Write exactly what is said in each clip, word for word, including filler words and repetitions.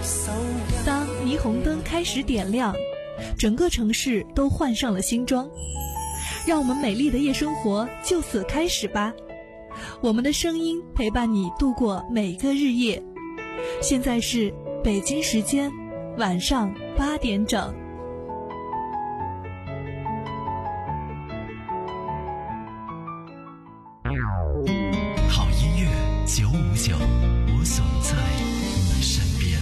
当霓虹灯开始点亮，整个城市都换上了新装，让我们美丽的夜生活就此开始吧。我们的声音陪伴你度过每个日夜。现在是北京时间晚上八点整。 好音乐九五九，我总在你身边。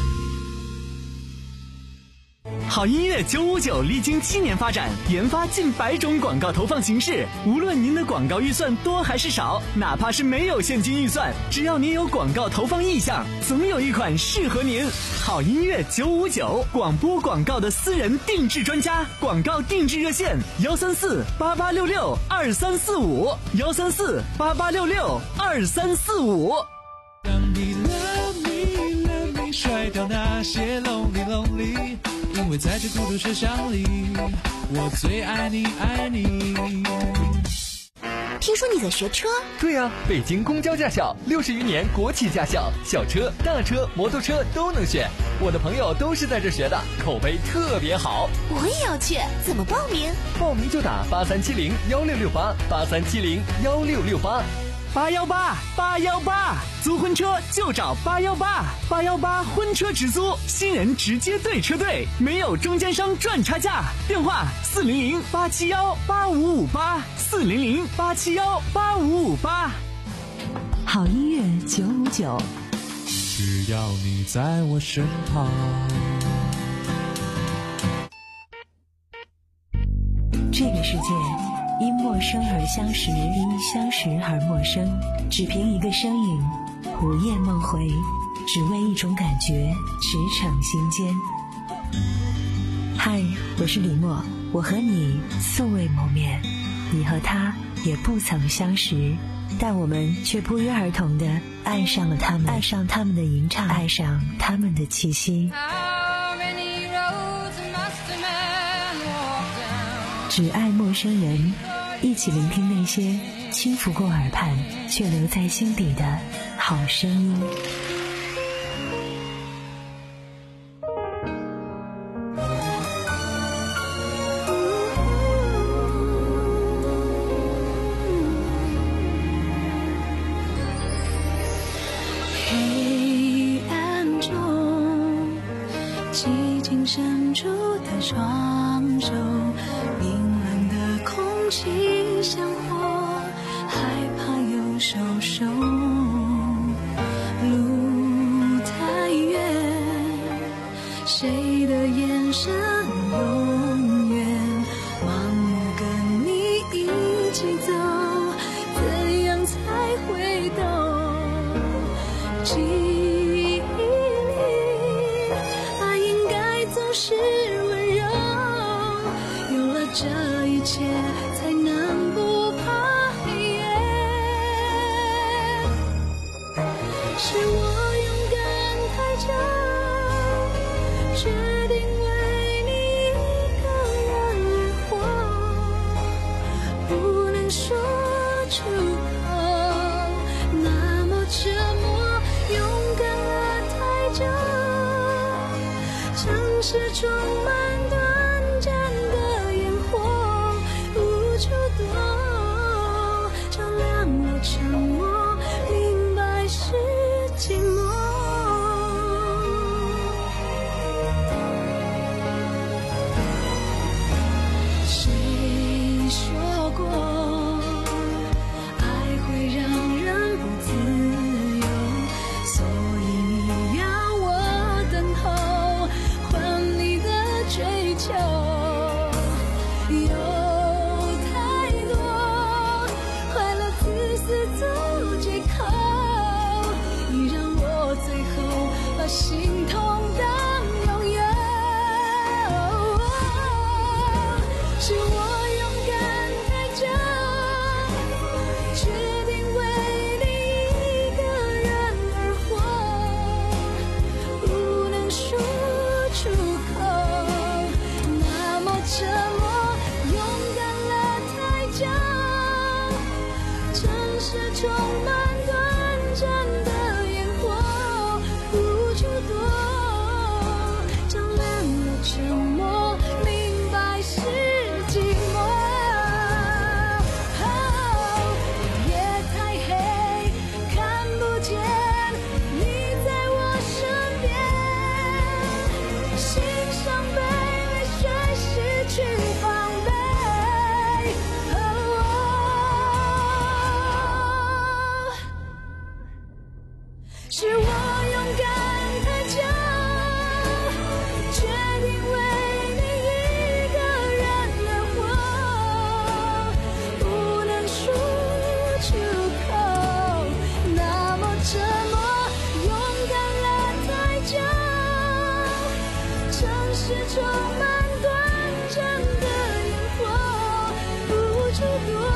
好音乐九五九历经七年发展，研发近百种广告投放形式。无论您的广告预算多还是少，哪怕是没有现金预算，只要您有广告投放意向，总有一款适合您。好音乐九五九，广播广告的私人定制专家，广告定制热线幺三四八八六六二三四五幺三四八八六六二三四五。 让你 love me love me， 甩掉那些 lonely lonely。因为在这孤独车厢里，我最爱你爱你。 听说你在学车？ 对呀、啊，北京公交驾校六十余年国企驾校，小车、大车、摩托车都能选。我的朋友都是在这学的，口碑特别好。 我也要去，怎么报名？ 报名就打八三七零幺六六八八三七零幺六六八。 八幺八八幺八，租婚车就找八幺八八幺八婚车直租，新人直接对车队，没有中间商赚差价。电话四零零八七幺八五五八四零零八七幺八五五八。 好音乐九五九， 只要你在我身旁。 这个世界因陌生而相识，因相识而陌生，只凭一个身影，午夜梦回，只为一种感觉，驰骋心间。嗨，我是李默，我和你素未谋面，你和他也不曾相识，但我们却不约而同地爱上了他们，爱上他们的吟唱，爱上他们的气息。只爱陌生人，一起聆听那些轻拂过耳畔却留在心底的好声音。 黑暗中，寂静深处的双手，空气像火，害怕又受伤。路太远，谁的眼神永远盲目跟你一起走，怎样才会懂？记忆里，爱应该总是温柔，有了这一切才能不怕黑夜。是我勇敢太久，决定为你一个人而活，不能说出口，那么折磨。勇敢了太久，城市充满短暂的烟火，无处躲，照亮了沉默，明白是寂寞。谁说过，爱会让人不自由，所以你要我等候，换你的追求。 是充满短暂的烟火，不知多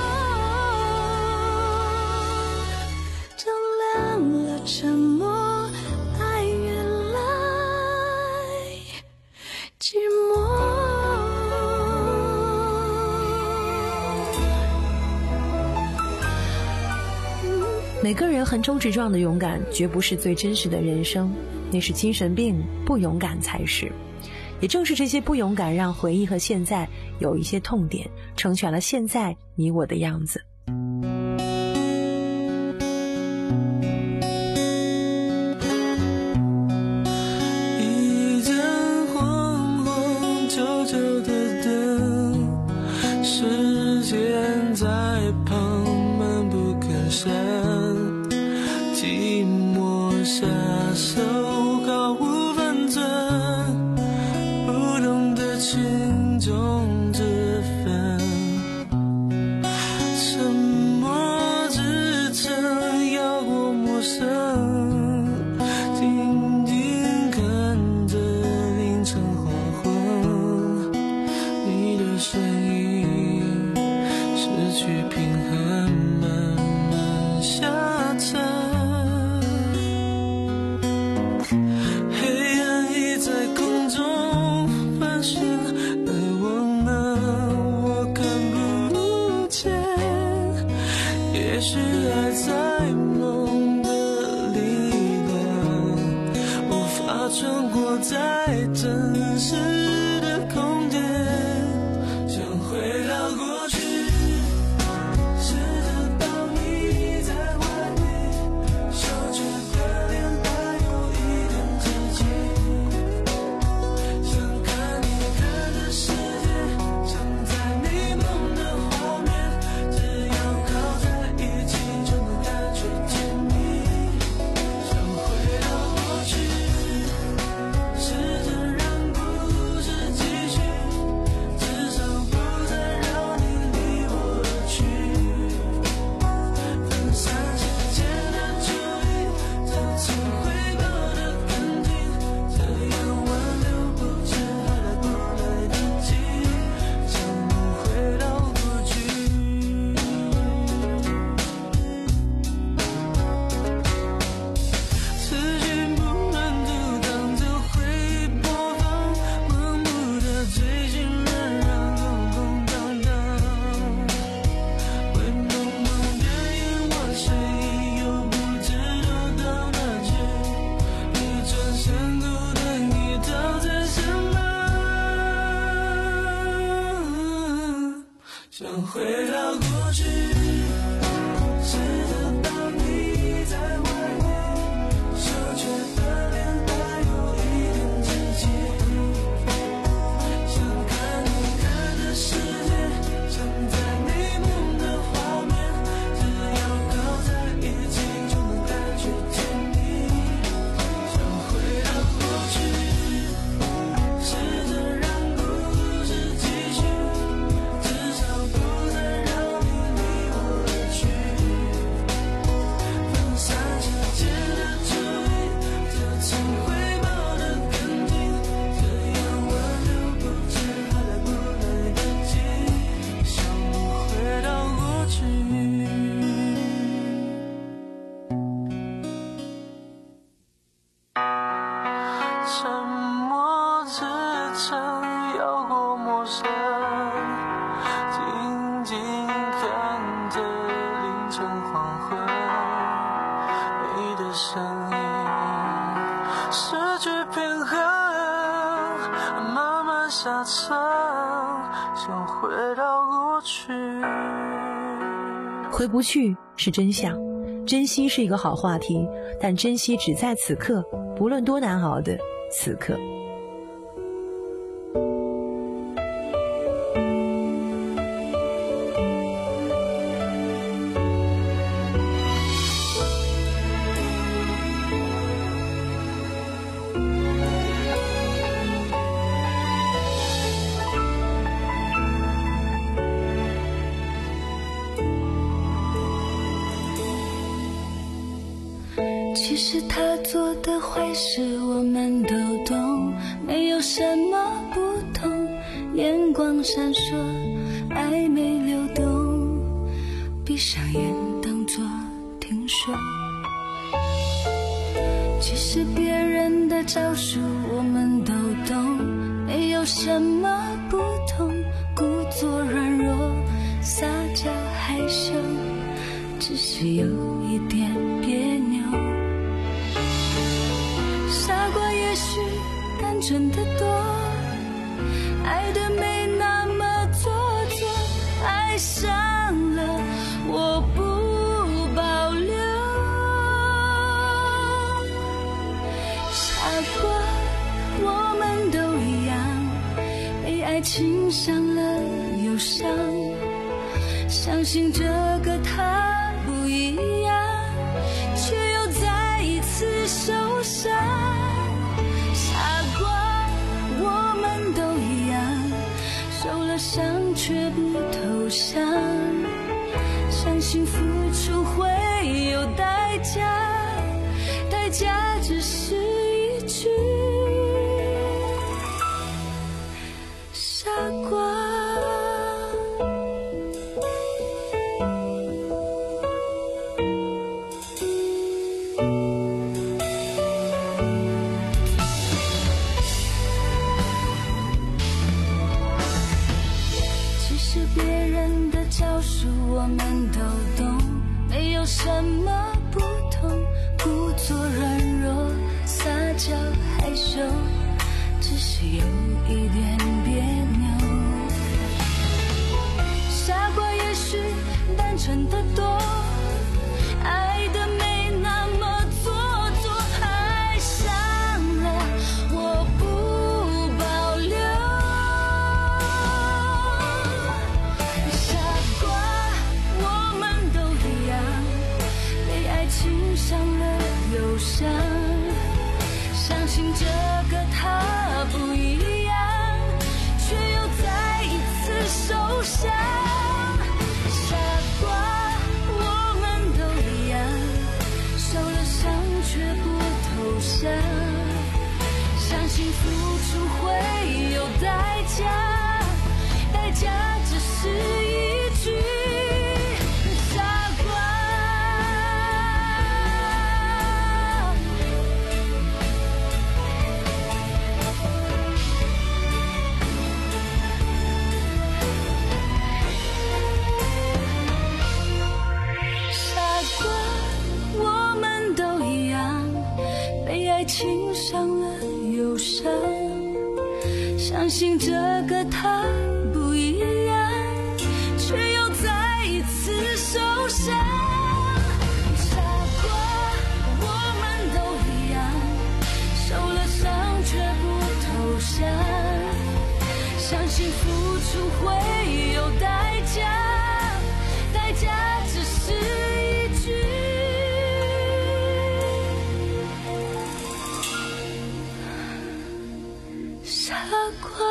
照亮了沉默，爱越来寂寞。 每个人横冲直撞的勇敢绝不是最真实的人生，那是精神病，不勇敢才是。也正是这些不勇敢，让回忆和现在有一些痛点，成全了现在你我的样子。 一盏黄黄旧旧的灯，时间在旁漫不肯闪，寂寞下手毫无分寸，不懂得轻重之分，沉默支撑要过陌生，静静看着凌晨黄昏，你的声音失去平衡，慢慢下沉，黑暗已在空中盘旋，而我呢，我看不见，也许爱在梦的力量，无法穿过再真实的空间，想回到过去，试着当你在外面，手却的脸带有一点窒息，想看你看的世界，想在你梦的画面，只要靠在一起就能感觉甜蜜，想回到过去，试着让故事继续，至少不再让你离我而去，分散时间的注意，这次回报的肯定，这样挽留不止还来不来得及，想回到过去。思绪不能阻挡着会播放，盲目的追寻仍然空空荡荡，会蒙蒙的眼望谁又不知道到哪去，你转身孤单一逃在身旁，想回到过去，试着当你在外面，手却的脸带有一点窒息，想看你看的世界，想在你梦的画面，只要靠在一起就能感觉甜蜜，想回到过去，试着让故事继续，至少不再让你离我而去，分散时间的注意，这次回报的肯定，这样挽留不止还来不来得及，想回到过去。沉默支撑要过陌生，静静看着凌晨黄昏，你的声音失去平衡，慢慢下沉，想回到过去。 回不去是真相，珍惜是一个好话题，但珍惜只在此刻，不论多难熬的此刻。 其实实他做的坏事我们都懂，没有什么不同，眼光闪烁，暧昧流动，闭上眼当作听说。其实别人的招数我们都懂，没有什么不同，故作软弱，撒娇害羞，只是有一点别扭。傻瓜也许单纯的多，爱的没那么做作，爱上了我不保留。傻瓜，我们都一样，被爱情伤了忧伤，相信这个他不一样，却又再一次受伤。傻瓜，我们都一样，受了伤却不投降，相信付出会有代价，代价只是一句傻瓜。我们都懂，没有什么不同，故作软弱，撒娇害羞，只是有一点别扭。傻瓜也许单纯的多，爱的没那么做作，爱上了我不保留。伤了忧伤，相信这个他不一样，却又再一次受伤。傻瓜，我们都一样，受了伤却不投降，相信付出会有代价，代价只是一句爱情伤了忧伤，相信这个他不一样，却又再一次受伤。傻瓜，我们都一样，受了伤却不投降，相信付出会有代价，代价只是一句傻瓜。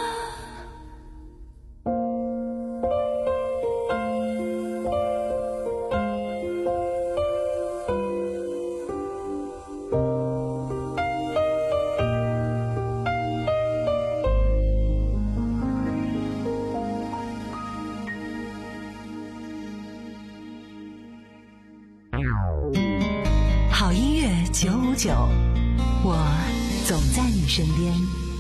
好音乐九五九，我总在你身边。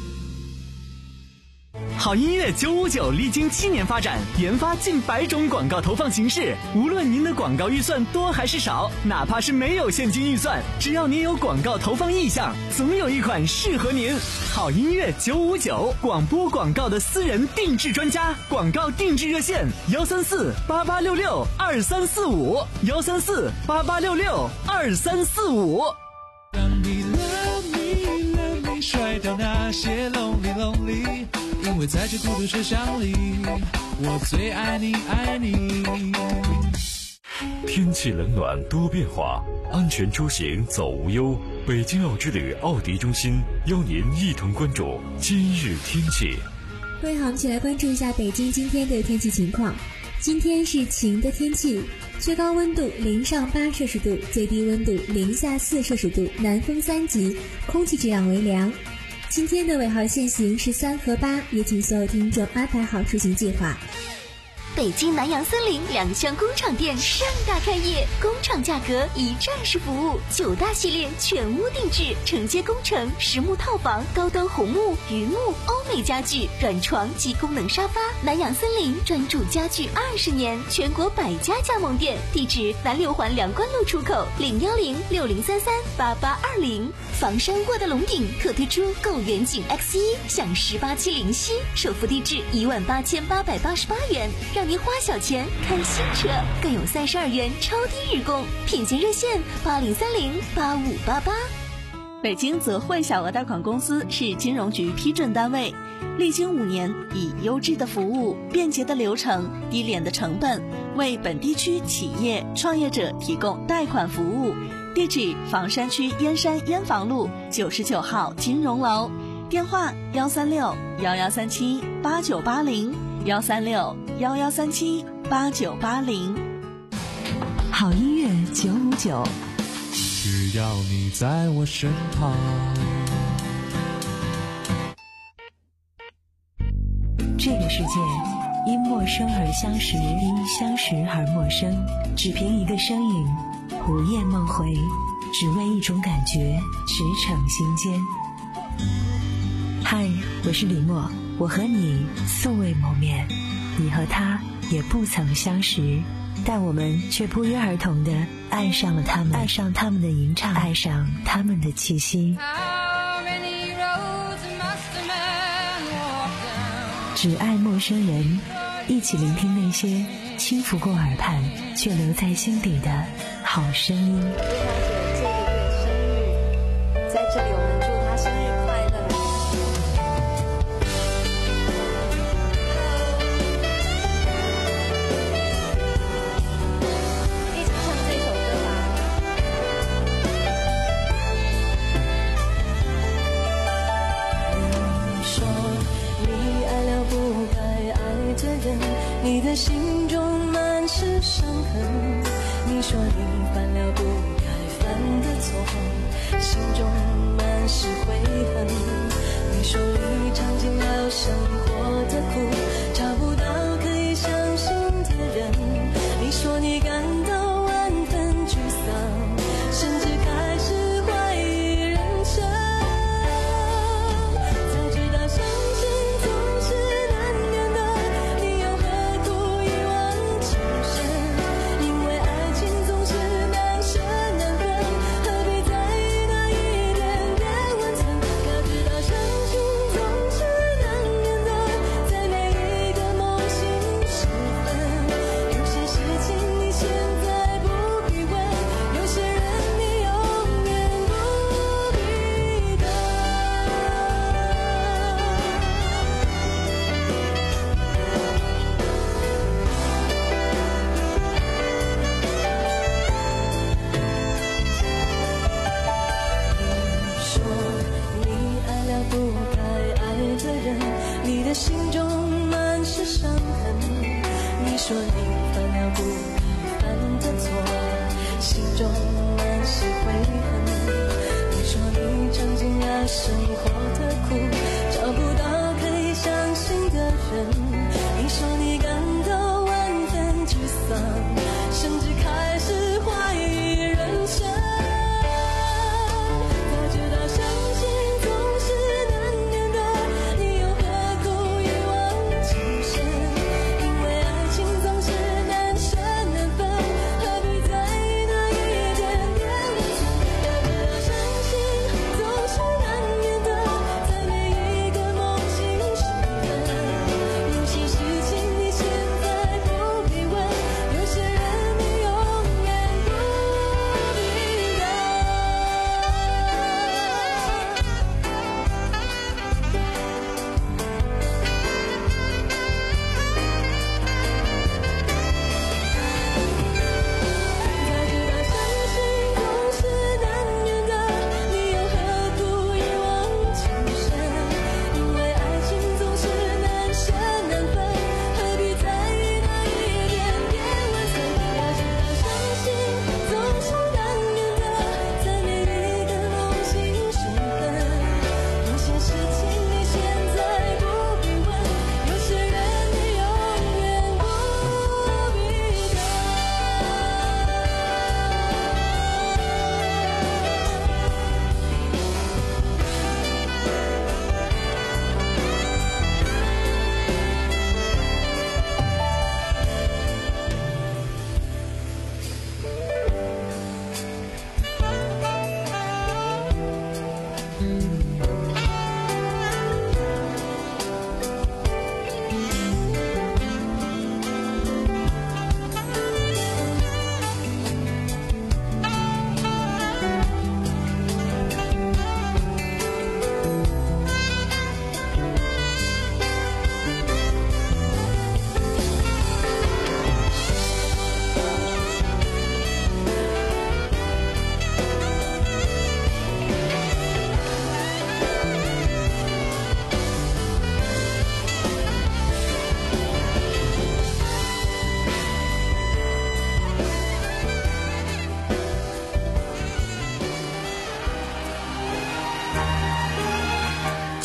好音乐九五九历经七年发展，研发近百种广告投放形式。无论您的广告预算多还是少，哪怕是没有现金预算，只要您有广告投放意向，总有一款适合您。好音乐九五九，广播广告的私人定制专家，广告定制热线幺三四八八六六二三四五幺三四八八六六二三四五。 让你 love me love me 甩掉那些 lonely lonely， 因为在这孤独车厢里，我最爱你爱你。 天气冷暖多变化，安全出行走无忧。北京奥之旅奥迪中心邀您一同关注今日天气。 各位好，我们一起来关注一下北京今天的天气情况。 今天是晴的天气，最高温度零上八摄氏度，最低温度零下四摄氏度，南风三级，空气质量为良。今天的尾号限行是三和八，也请所有听众安排好出行计划。 北京南洋森林两厢工厂店盛大开业，工厂价格一站式服务，九大系列全屋定制，承接工程、实木套房、高端红木、榆木、欧美家具、软床及功能沙发。南洋森林专注家具二十年，全国百家加盟店，地址南六环梁关路出口零幺零六零三三八八二零。房山沃德龙顶特推出购远景 X 一，享十八期零息，首付地至一万八千八百八十八元，让您花小钱看新车，更有三十二元超低日供，品鉴热线八零三零八五八八。 北京泽汇小额贷款公司是金融局批准单位，历经五年，以优质的服务、便捷的流程、低廉的成本，为本地区企业创业者提供贷款服务。地址：房山区燕山燕房路九十九号金融楼，电话：幺三六幺幺三七八九八零，幺三六幺幺三七八九八零。 好音乐九五九， 只要你在我身旁。 这个世界因陌生而相识，因相识而陌生，只凭一个身影，午夜梦回，只为一种感觉，驰骋心间。嗨，我是李默，我和你素未谋面，你和他也不曾相识，但我们却不约而同地爱上了他们，爱上他们的吟唱，爱上他们的气息。只爱陌生人，一起聆听那些轻拂过耳畔却留在心底的好声音。 祝她姐这个月生日，在这里我们祝她生日快乐。一起唱这首歌吧。你说你爱了不该爱的人，你的心中满是伤痕。你说你犯了不该犯的错，心中满是悔恨。你说你尝尽了生活的苦，找不到可以相信的人。你说你感到万分沮丧，甚至开始怀疑人生。才知道相信总是难免的，你又何苦一往情深？因为爱情总是难舍难分，何必在意那一点点温存？要知道相信总是难免的，在每一个梦醒时分。有些事情你现在不必问，有些人你永远不必等。说你爱了不该爱的人，你的心中满是伤痕。你说你犯了不该犯的错，心中满是悔恨。你说你尝尽了生活的苦，找不到可以相信的人。你说你感到万分沮丧，甚至开始怀疑人生。早知道相信总是难免的，你又何苦一往情深？因为爱情总是难舍难分，何必在意那一点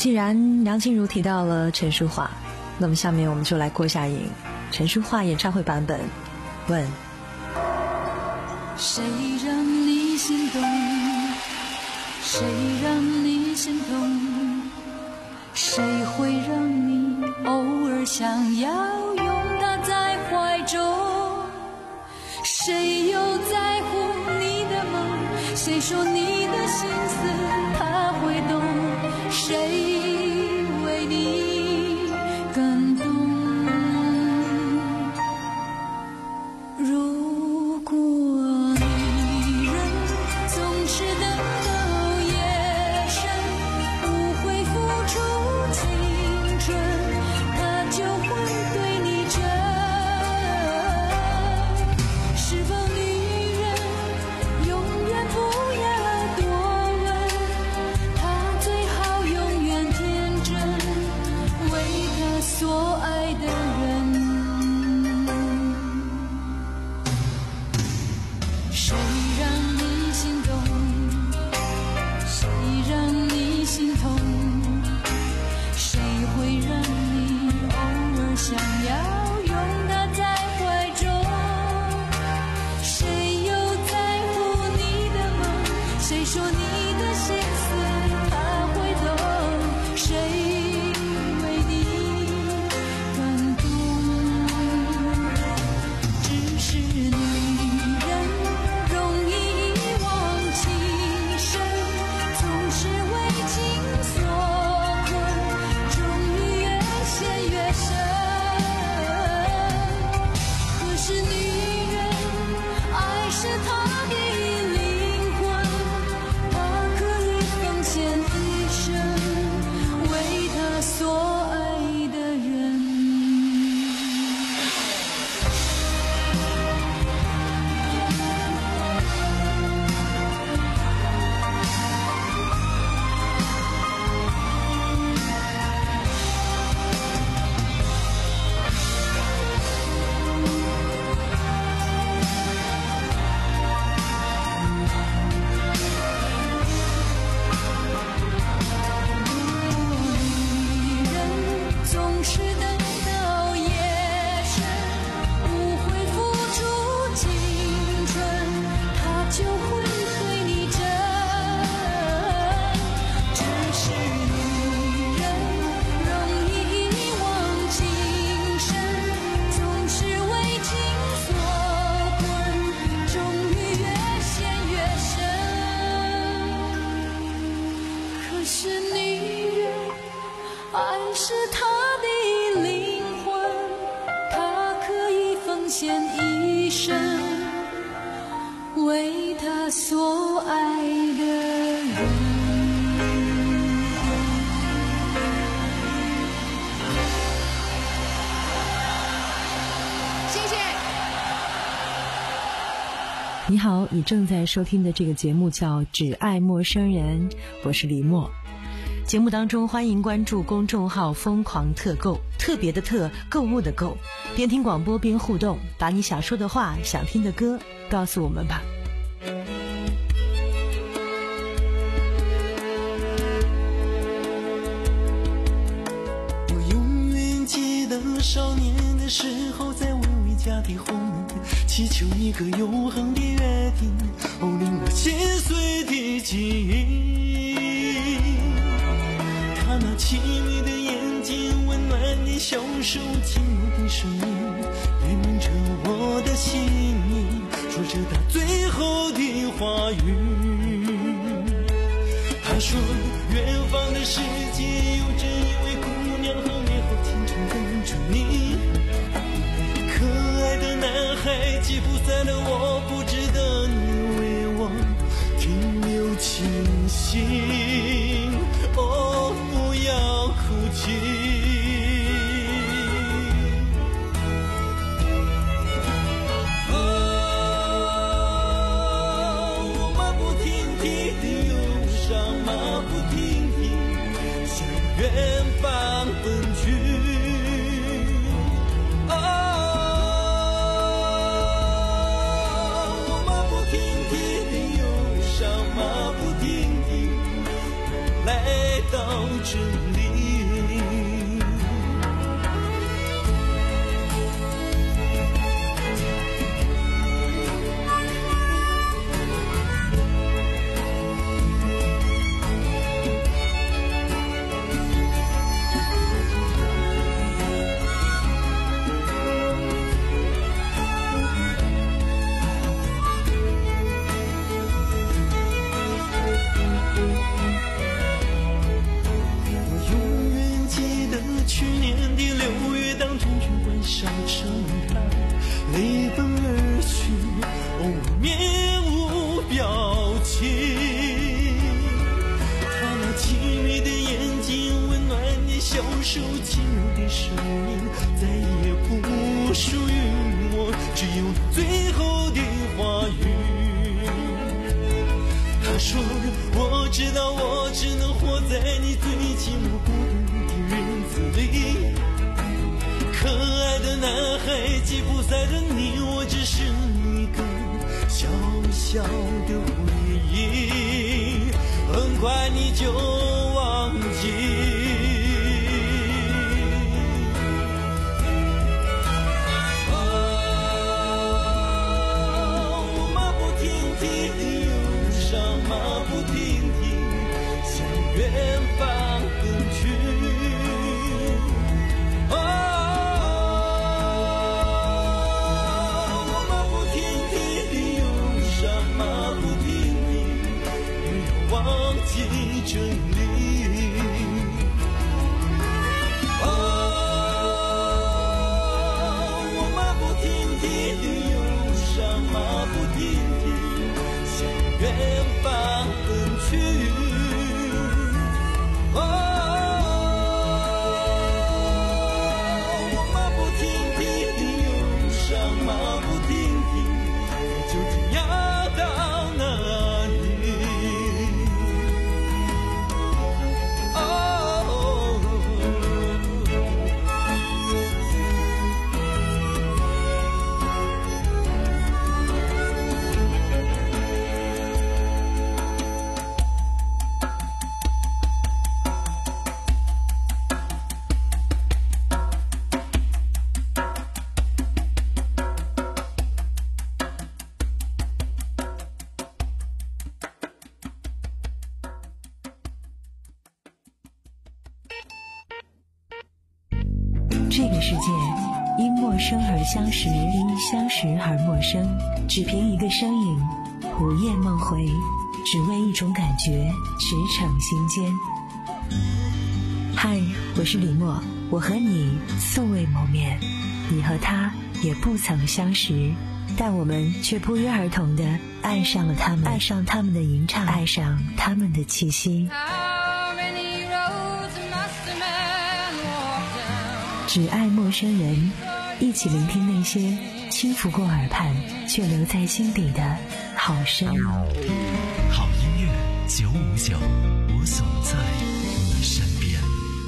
既然梁静茹提到了陈淑桦，那么下面我们就来过下瘾。陈淑桦演唱会版本，问： 谁让你心动？谁让你心痛？谁会让你偶尔想要拥他在怀中？谁又在乎你的梦？谁说你的心思他会懂？谁为你感动？如果女人总是等到夜深，不会付出青春，她就会对你真。是否女人永远不要多问，她最好永远天真，为她所爱的人。谁让你心动？谁让你心痛？谁会让你偶尔想要拥他在怀中？谁又在乎你的梦？谁说你的心思他会懂？谁为你感动？只是女人容易遗忘情深，总是为情所困，终于越陷越深。可是女人，爱是她的灵魂，她可以奉献一生，为她所爱的人。女人总是等到夜深，不会付出青春，她就会对你真。只是女人容易遗忘情深，总是为情所困，终于越陷越深。可是女人，爱是她的灵魂，她可以奉献一生，为她所爱的人。谢谢。 你好，你正在收听的这个节目叫《只爱陌生人》，我是李默。节目当中欢迎关注公众号疯狂特购，特别的特，购物的购，边听广播边互动，把你想说的话，想听的歌告诉我们吧。 我永远记得少年的时候，在微微家的后门祈求一个永恒的约定，哦，令我心碎的记忆。他那凄迷的眼睛，温暖的小手，轻柔的声音，圆满着我的心意，说着他最后的话语。他说远方的世界有着一位姑娘和美好青春等着你，可爱的男孩既不在了，我不值得你为我停留清醒，哦，不要哭泣。马不停蹄向远方奔去，哦，我马不停蹄的忧伤，马不停蹄来到真理。 上盛开，泪奔而去，哦，面无表情。他那凄迷的眼睛，温暖的小手，轻柔的声音，再也不属于我，只有最后的话语。他说我知道我只能活在你最寂寞孤独的日子里，可爱的男孩，吉普赛的你，我只是一个小小的回忆，很快你就忘记。马不停蹄向远方奔去，哦，我马不停蹄地忧伤，马不停蹄，不要忘记真理。哦，我马不停蹄地忧伤，马不停蹄向远方奔去，哦，我马不停蹄的忧伤，马不停蹄，究竟要到哪里？哦。 这个世界因陌生而相识，因相识而陌生，只凭一个身影，午夜梦回，只为一种感觉，驰骋心间。嗨，我是李默，我和你素未谋面，你和他也不曾相识，但我们却不约而同地爱上了他们，爱上他们的吟唱，爱上他们的气息。只爱陌生人，一起聆听那些轻拂过耳畔却留在心底的好声音。 好音乐九五九，我总在你身边。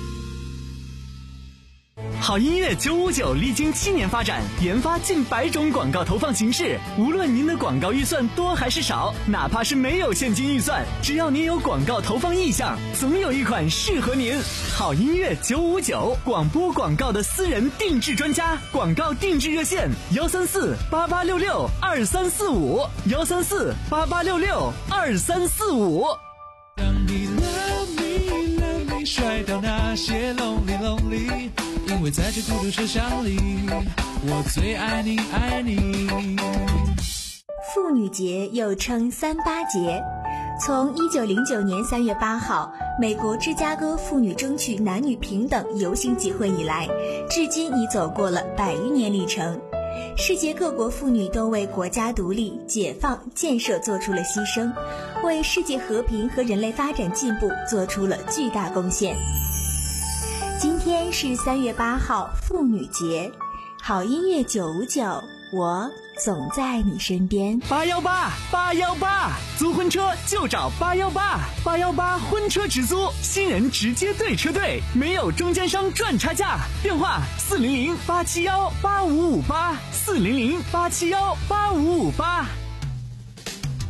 好音乐九五九历经七年发展，研发近百种广告投放形式。无论您的广告预算多还是少，哪怕是没有现金预算，只要您有广告投放意向，总有一款适合您。好音乐九五九，广播广告的私人定制专家，广告定制热线：幺三四八八六六二三四五，幺三四八八六六二三四五。 当你 love me love me 甩掉那些 lonely lonely， 因为在这孤独车厢里，我最爱你爱你。 妇女节又称三八节，从一九零九年三月八号美国芝加哥妇女争取男女平等游行集会以来，至今已走过了百余年历程。世界各国妇女都为国家独立、解放、建设做出了牺牲，为世界和平和人类发展进步做出了巨大贡献。今天是三月八号，妇女节。好音乐九五九，我总在你身边。 八幺八八幺八，租婚车就找八幺八，八幺八婚车直租，新人直接对车队，没有中间商赚差价。电话四零零八七幺八五五八，四零零八七幺八五五八。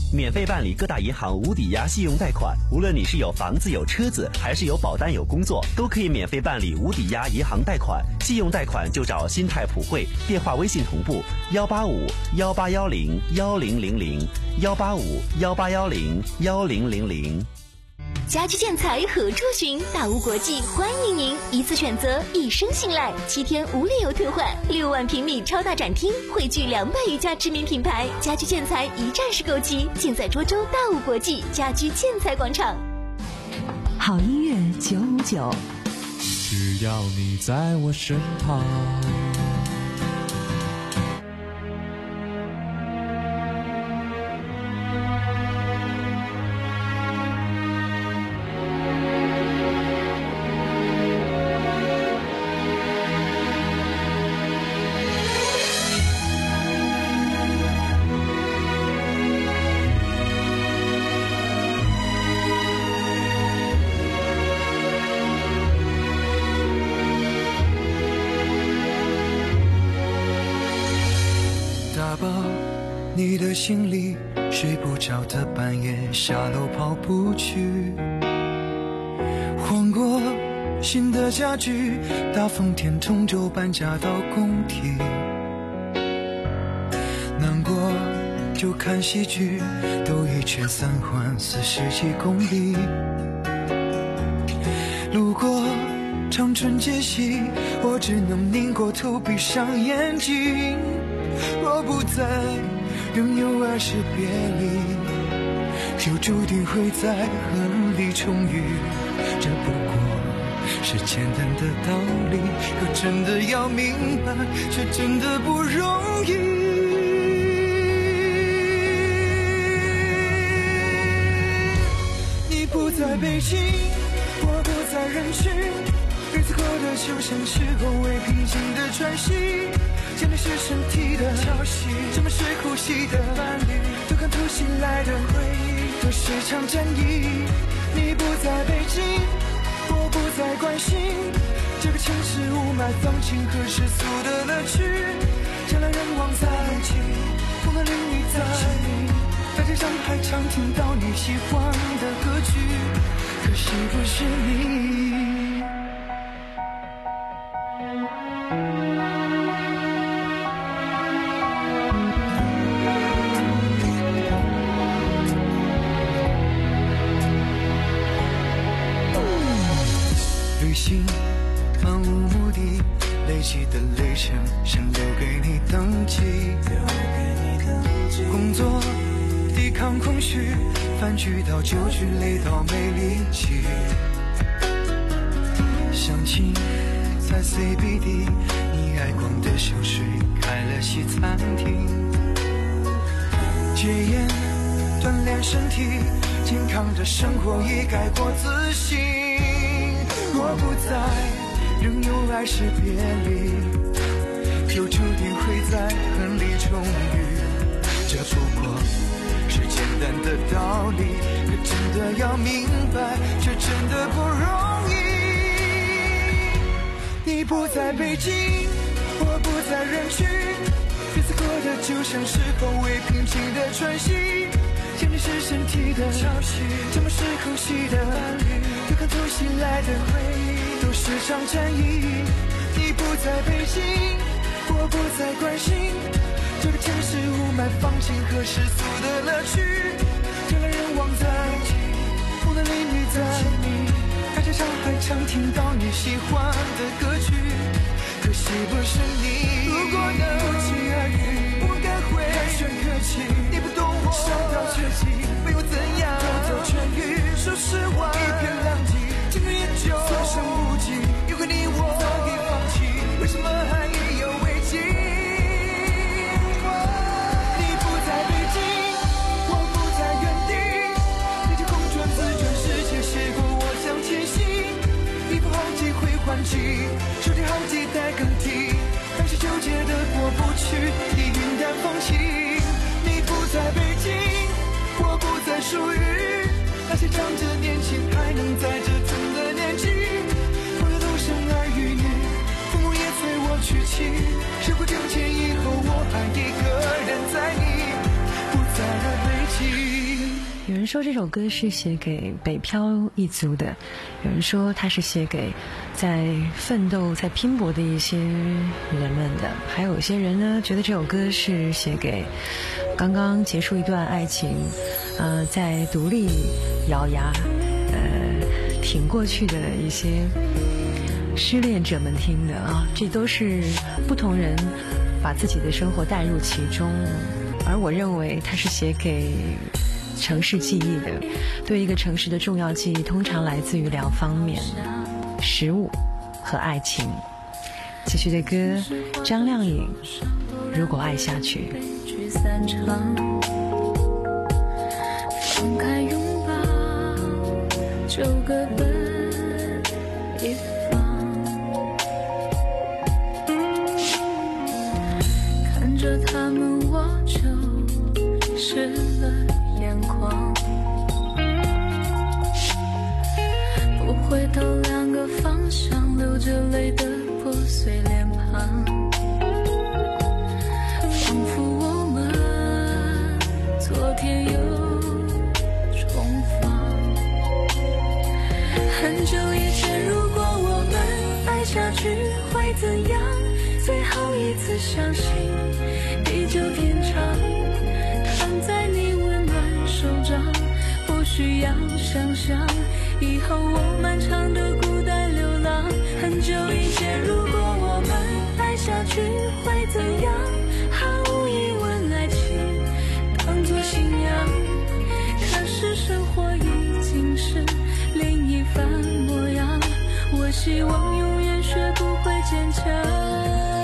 免费办理各大银行无抵押信用贷款。无论你是有房子有车子，还是有保单有工作，都可以免费办理无抵押银行贷款。信用贷款就找新泰普惠，电话微信同步幺八五幺八幺零幺零零零幺八五幺八幺零幺零零零。 家居建材何处寻？大屋国际欢迎您，一次选择，一生信赖，七天无理由退换，六万平米超大展厅，汇聚两百余家知名品牌，家居建材一站式购齐，尽在涿州大屋国际家居建材广场。 好音乐九五九， 只要你在我身旁。 打包你的行李，睡不着的半夜下楼跑步去，换过新的家具，大风天同舟搬家到工体，难过就看戏剧，兜一圈三环四十几公里，路过长春街西，我只能拧过头闭上眼睛。若不再拥有爱是别离，就注定会在恨里重遇。这不过是简单的道理，可真的要明白，却真的不容易。你不在北京，我不在人群，日子过得就像是后未平静的喘息，见的是身体的潮汐，这么是呼吸的伴侣，都看突袭来的回忆，都是场战役。你不在北京，我不再关心这个城市雾霾、放晴和世俗的乐趣，人来人往在一起，风和淋雨在大街上还常听到你喜欢的歌曲，可惜不是你。旅行漫无目的，累积的累程想留给你登记，工作抵抗空虚，饭局到酒局累到没力气，相亲在 C B D， 你爱逛的秀水开了西餐厅，戒烟锻炼身体，健康的生活已改过自新。若不再仍有爱是别离，就注定会在恨里重遇。这不过是简单的道理，可真的要明白，却真的不容易。你不在北京，我不在人群，日子过得就像是后未平静的喘息，见你是身体的潮汐，这么是呼吸的伴侣，对抗突袭来的回忆，都是场战役。你不在北京，我不再关心这个城市雾霾、放晴和世俗的乐趣，人来人往在一起，风的淋雨在你大街上还常听到你喜欢的歌曲，可惜不是你。如果能不期而遇，我该会寒暄客气，你不懂我伤到绝境，没有怎样都都痊愈。说实话，一片狼藉，青春也就所剩无几。有个你我早已放弃，为什么还意犹未尽？你不在北京，我不在原地，你就空转自转世界，写过我想前行。你不好几回还击，手机好几代更替，但是纠结的过不去，你云淡风轻。你不在北京，我不再属于那些仗着年轻还能在这等的年纪，朋友都生儿育女，父母也催我娶妻，时过境迁以后，我还一个人在你不在的北京。 说这首歌是写给北漂一族的，有人说它是写给在奋斗在拼搏的一些人们的，还有些人呢觉得这首歌是写给刚刚结束一段爱情呃，在独立咬牙呃挺过去的一些失恋者们听的啊，这都是不同人把自己的生活带入其中，而我认为它是写给城市记忆的。对一个城市的重要记忆通常来自于两方面，食物和爱情。继续的歌，张靓颖，如果爱下去。 散场，放开拥抱，就各奔一方。看着他们，我就湿了眼眶。不回头，两个方向，流着泪的破碎脸庞。昨天又重放，很久以前，如果我们爱下去会怎样？最后一次相信地久天长，躺在你温暖手掌，不需要想象以后我漫长的孤单流浪。很久以前，如果我们爱下去会怎样？毫无疑问，爱情当作信仰，可是生活已经是另一番模样。我希望永远学不会坚强。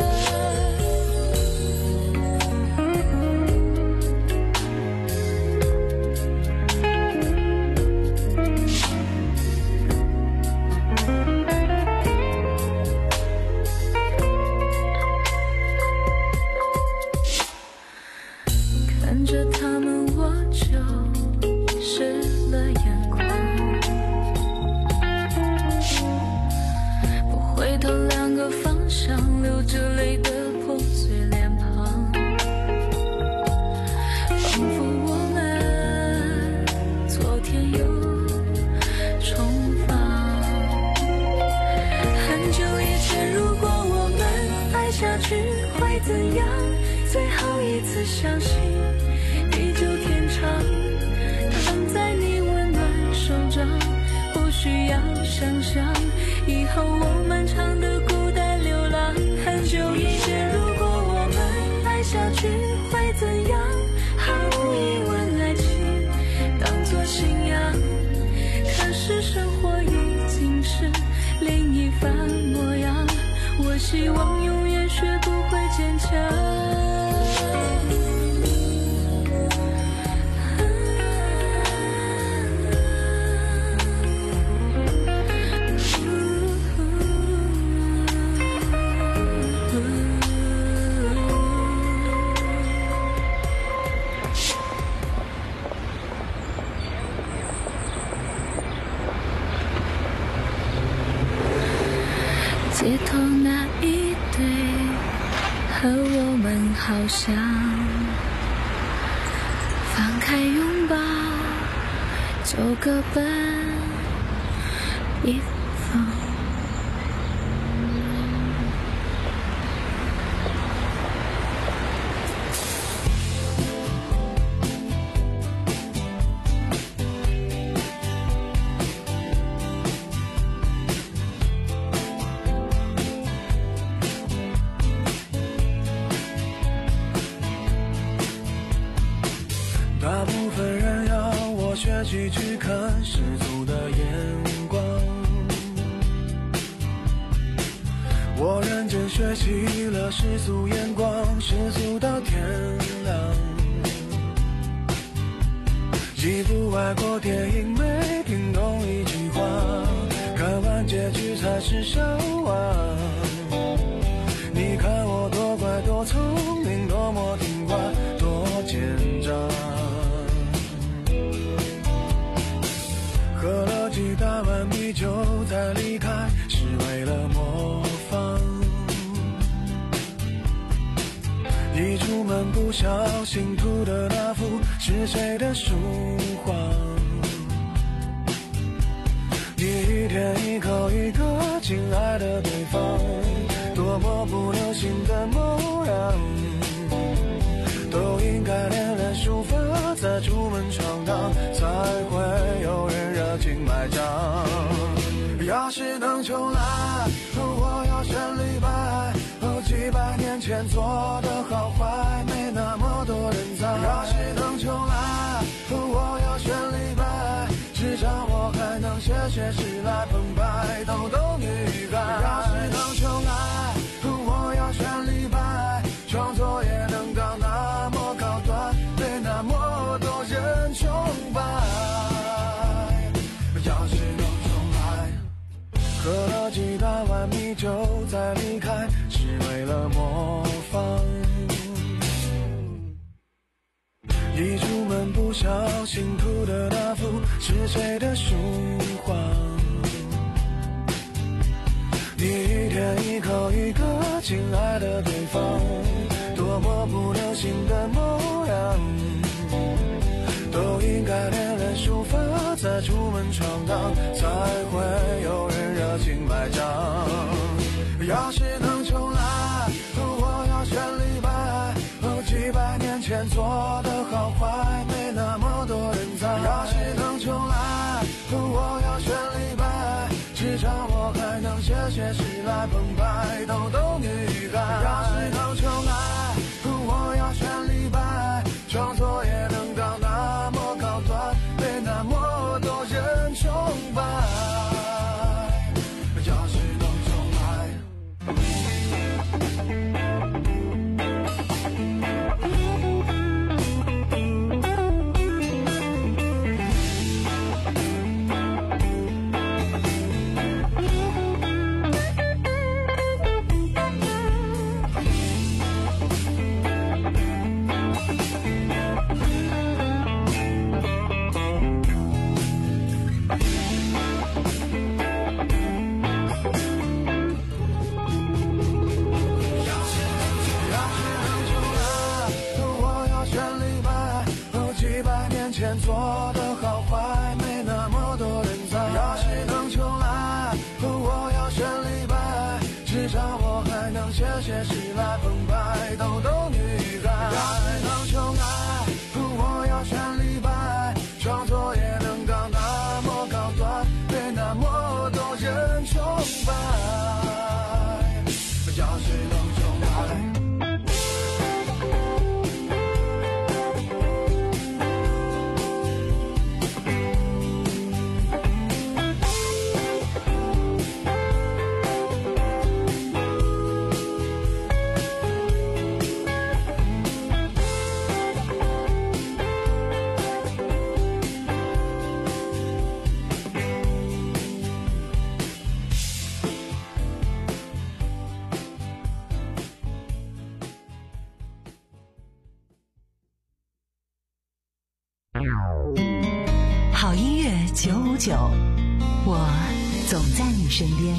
相信地久天长，躺在你温暖手掌，不需要想象以后我漫长的孤单流浪。很久以前，如果我们爱下去会怎样？毫无疑问，爱情当作信仰，可是生活已经是另一番模样。我希望永远学不会坚强。街头那一对和我们好像，放开拥抱就各奔一方。 大部分人要我学习去看世俗的眼光，我认真学习了世俗眼光，世俗到天亮。几部外国电影没听懂一句话，看完结局才是笑话。你看我多乖多聪明，多么听话，多奸诈。喝了几大碗啤酒才离开，是为了模仿。一出门不小心涂的那幅是谁的书画？ 一天一口一个亲爱的对方，多么不流行的模样，都应该练练书法，再出门闯荡，才会有人热情买账。要是能重来，我要选李白，几百年前做的好坏，没那么多人在。要是能重来，我要选李白，至少我还能写写诗来澎湃逗逗女孩。要是能重来，我要选李白，创作也能到那么高端，被那么多人崇拜。要是能重来，喝了几大碗米酒再离开，是为了模仿。一出门不小心涂的那幅是谁的书画？你一天一口一个亲爱的对方，多么不流行的模样，都应该练练书法，再出门闯荡，才会有人热情买账。要是能重来，我要选李白，几百年前做的好坏，没那么多人在。要是能重来，我要选李白，至少我还能写写诗来澎湃逗逗女孩。要是能重来，我要选李白，创作也能到那么高端，被那么多人崇拜。要是能重来，前做的好坏，没那么多人在。要是能重来，我要选李白，至少我还能写写诗来澎湃逗逗女孩。要是能重来，我要选李白，创作也能到那么高端，被那么多人崇拜。要是能重来。 好音乐九五九，我总在你身边。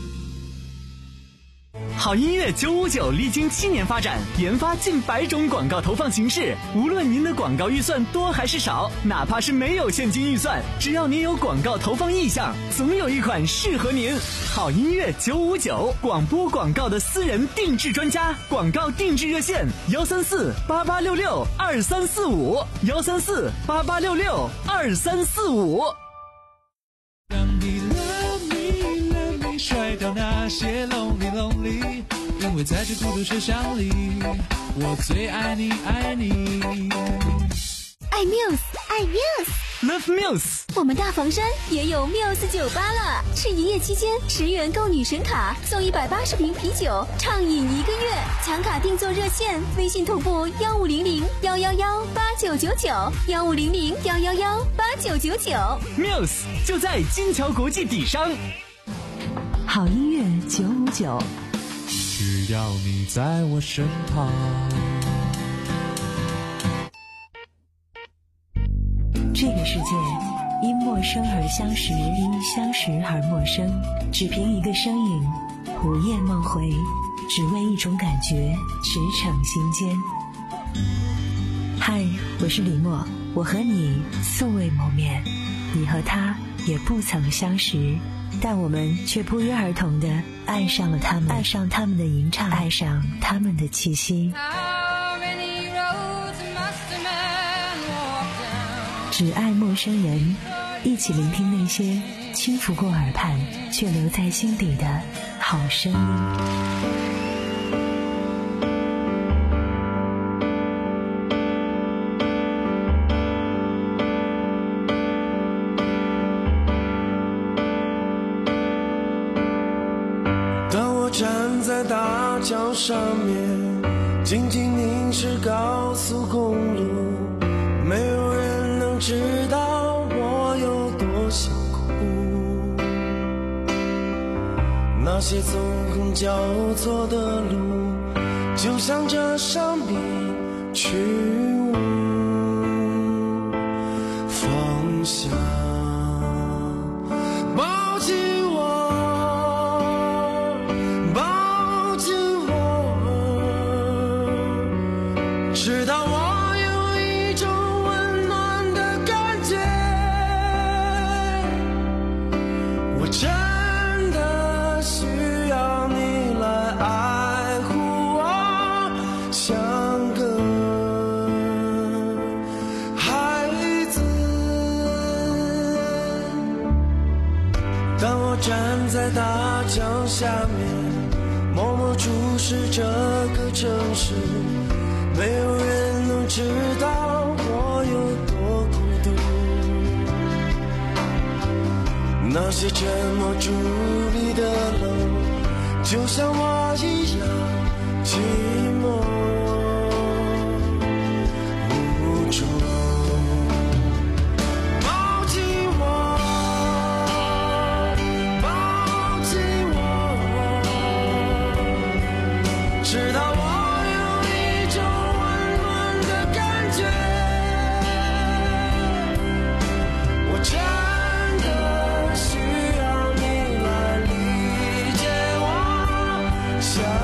好音乐九五九历经七年发展，研发近百种广告投放形式。无论您的广告预算多还是少，哪怕是没有现金预算，只要您有广告投放意向，总有一款适合您。好音乐九五九，广播广告的私人定制专家，广告定制热线幺三四八八六六二三四五幺三四八八六六二三四五。 让你 love me love me 甩掉那些 lonely lonely， 因为在这孤独车厢里，我最爱你爱你。 爱 Muse， 爱 Muse，Love Muse。 我们大房山也有 Muse 酒吧了，是营业期间十元购女神卡送一百八十瓶啤酒，畅饮一个月。抢卡订座热线：微信同步幺五零零幺幺幺八九九九幺五零零幺幺幺八九九九。 Muse 就在金桥国际底商。 好音乐九五九， 只要你在我身旁。 这个世界因陌生而相识，因相识而陌生，只凭一个声音，午夜梦回，只为一种感觉，驰骋心间。嗨，我是李默，我和你素未谋面，你和他也不曾相识，但我们却不约而同地爱上了他们，爱上他们的吟唱，爱上他们的气息。只爱陌生人，一起聆听那些轻拂过耳畔却留在心底的好声音。 站在大桥上面，静静凝视高速公路，没有人能知道我有多想哭。那些纵横交错的路，就像这上面去无方向。抱紧直到我有一种温暖的感觉，我真的需要你来爱护我，像个孩子。当我站在大桥下面，默默注视这个城市，没有人能知道我有多孤独，那些沉默伫立的冷，就像我一样寂寞无助。抱紧我，抱紧我，直到我真的需要你来理解我。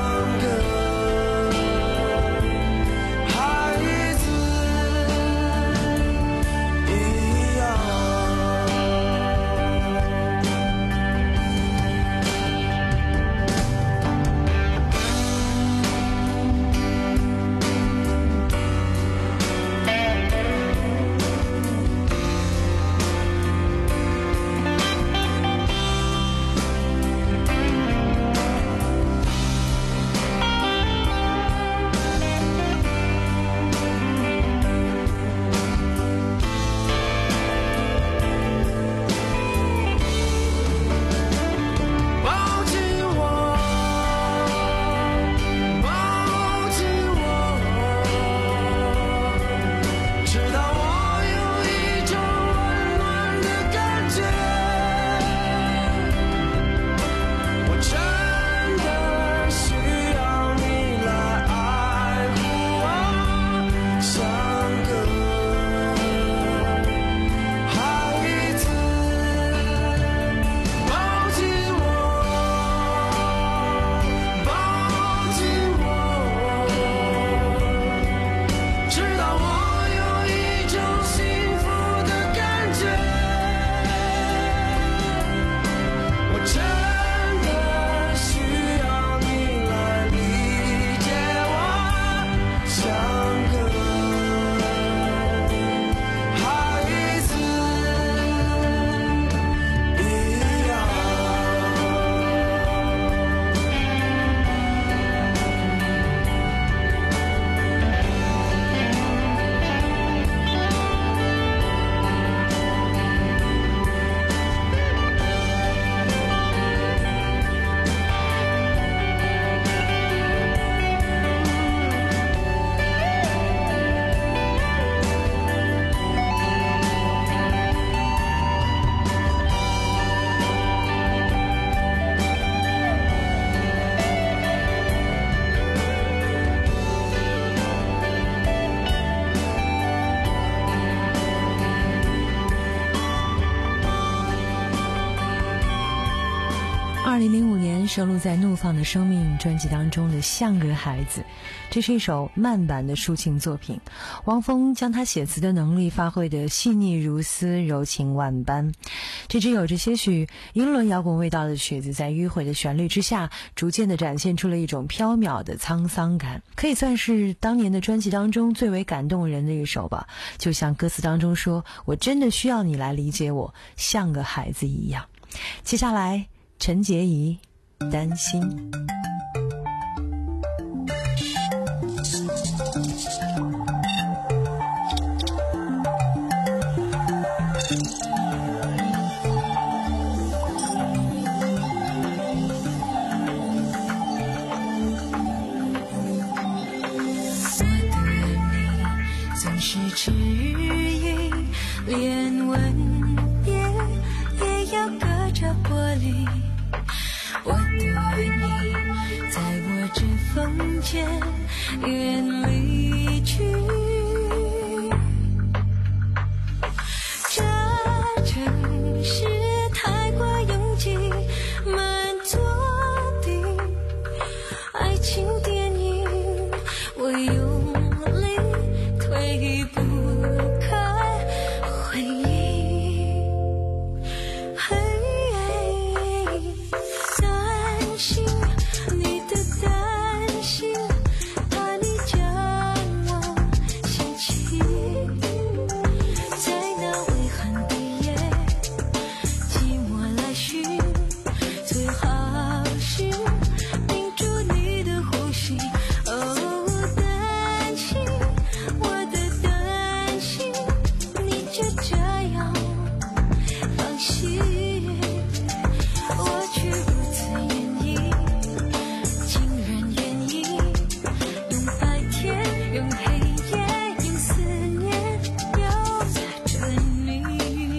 二零零五年收录在《怒放的生命》专辑当中的《像个孩子》，这是一首慢版的抒情作品。汪峰将他写词的能力发挥得细腻如丝，柔情万般。这支有着些许英伦摇滚味道的曲子，在迂回的旋律之下，逐渐地展现出了一种飘渺的沧桑感，可以算是当年的专辑当中最为感动人的一首吧。就像歌词当中说，我真的需要你来理解我，像个孩子一样。接下来陈洁仪，担心。 总是迟疑，连吻别也要隔着玻璃。我对你在我指缝间远离去，这城市太过拥挤，满座的爱情电影，我用力推不开回忆，嘿，担心你的担心，怕你将我嫌弃，在那微寒的夜，寂寞来袭，最好是屏住你的呼吸。哦，担心我的担心，你就这样放弃，我却如此愿意，竟然愿意用白天，用黑夜，用思念留在这里。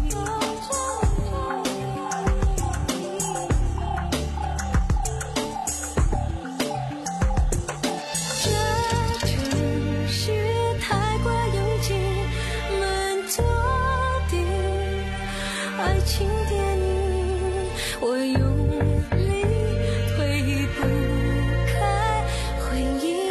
这城市太过拥挤，满座的爱情电影，我用力推不开回忆，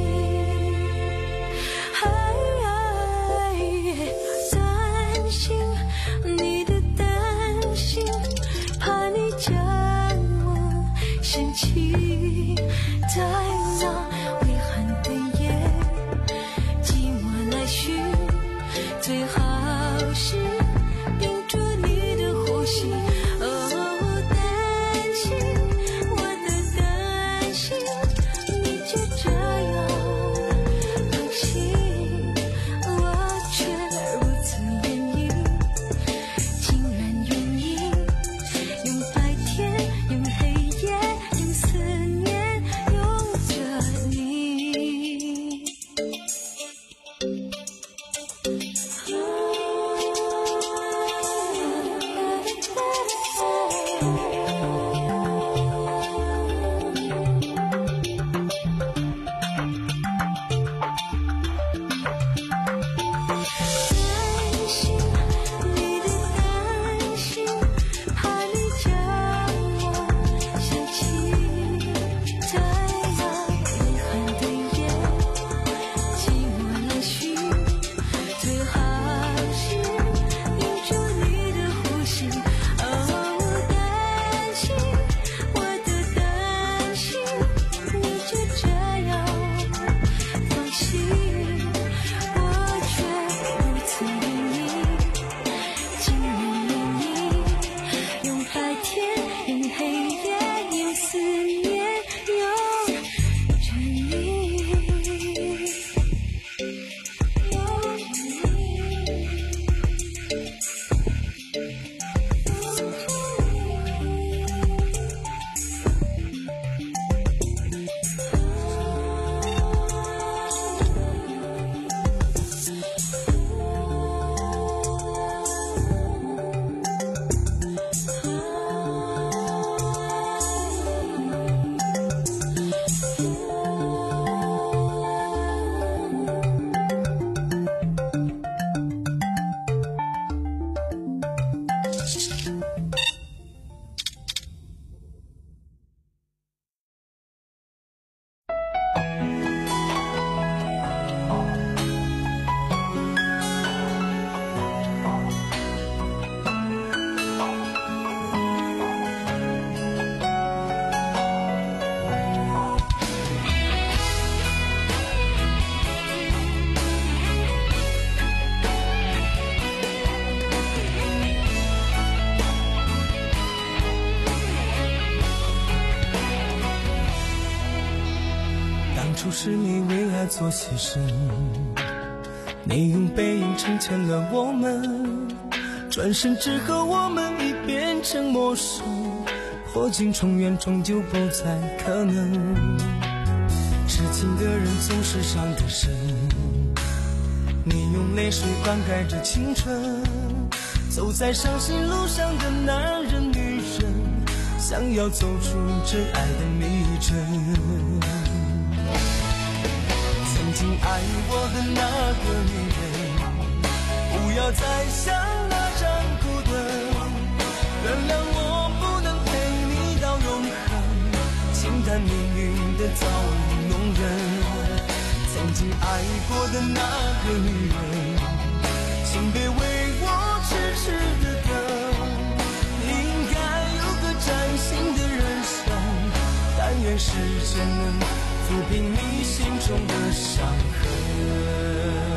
担心你的担心，怕你将我嫌弃，在那微寒的夜，寂寞来袭，最好是屏住你的呼吸。哦，担心我的担心，你就这样放弃，我却如此愿意，竟然愿意用白天，用黑夜，用思念，用着初是你为爱做牺牲，你用背影成全了我们，转身之后我们已变成陌生，破镜重圆终究不再可能。痴情的人总是伤得深，你用泪水灌溉着青春，走在伤心路上的男人女人，想要走出真爱的迷阵。曾经爱我的那个女人，不要再像那张孤灯，原谅我不能陪你到永恒，轻淡命运的造物弄人。曾经爱过的那个女人，请别为我痴痴的等，你应该有个崭新的人生，但愿时间能抚平你心中的伤痕。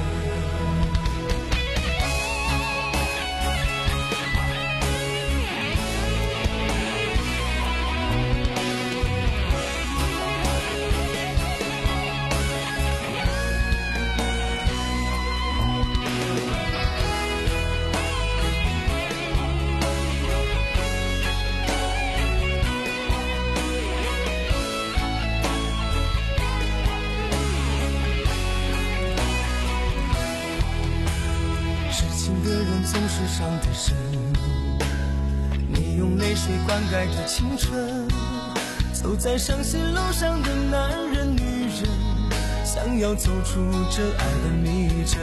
总是伤得深，你用泪水灌溉着青春，走在伤心路上的男人女人，想要走出这爱的迷阵。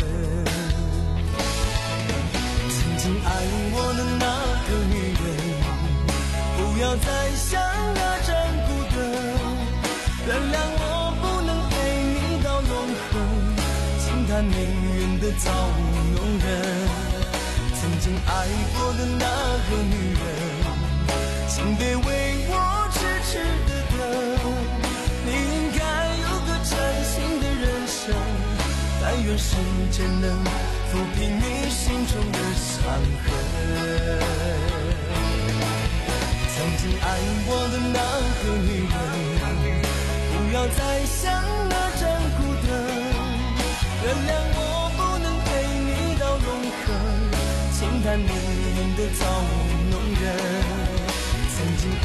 曾经爱我的那个女人，不要再像那盏孤灯，原谅我不能陪你到永恒，轻叹命运的造物弄人。曾经爱过的那个女人，请别为我痴痴的等，你应该有个崭新的人生，但愿时间能抚平你心中的伤痕。曾经爱我的那个女人，不要再像那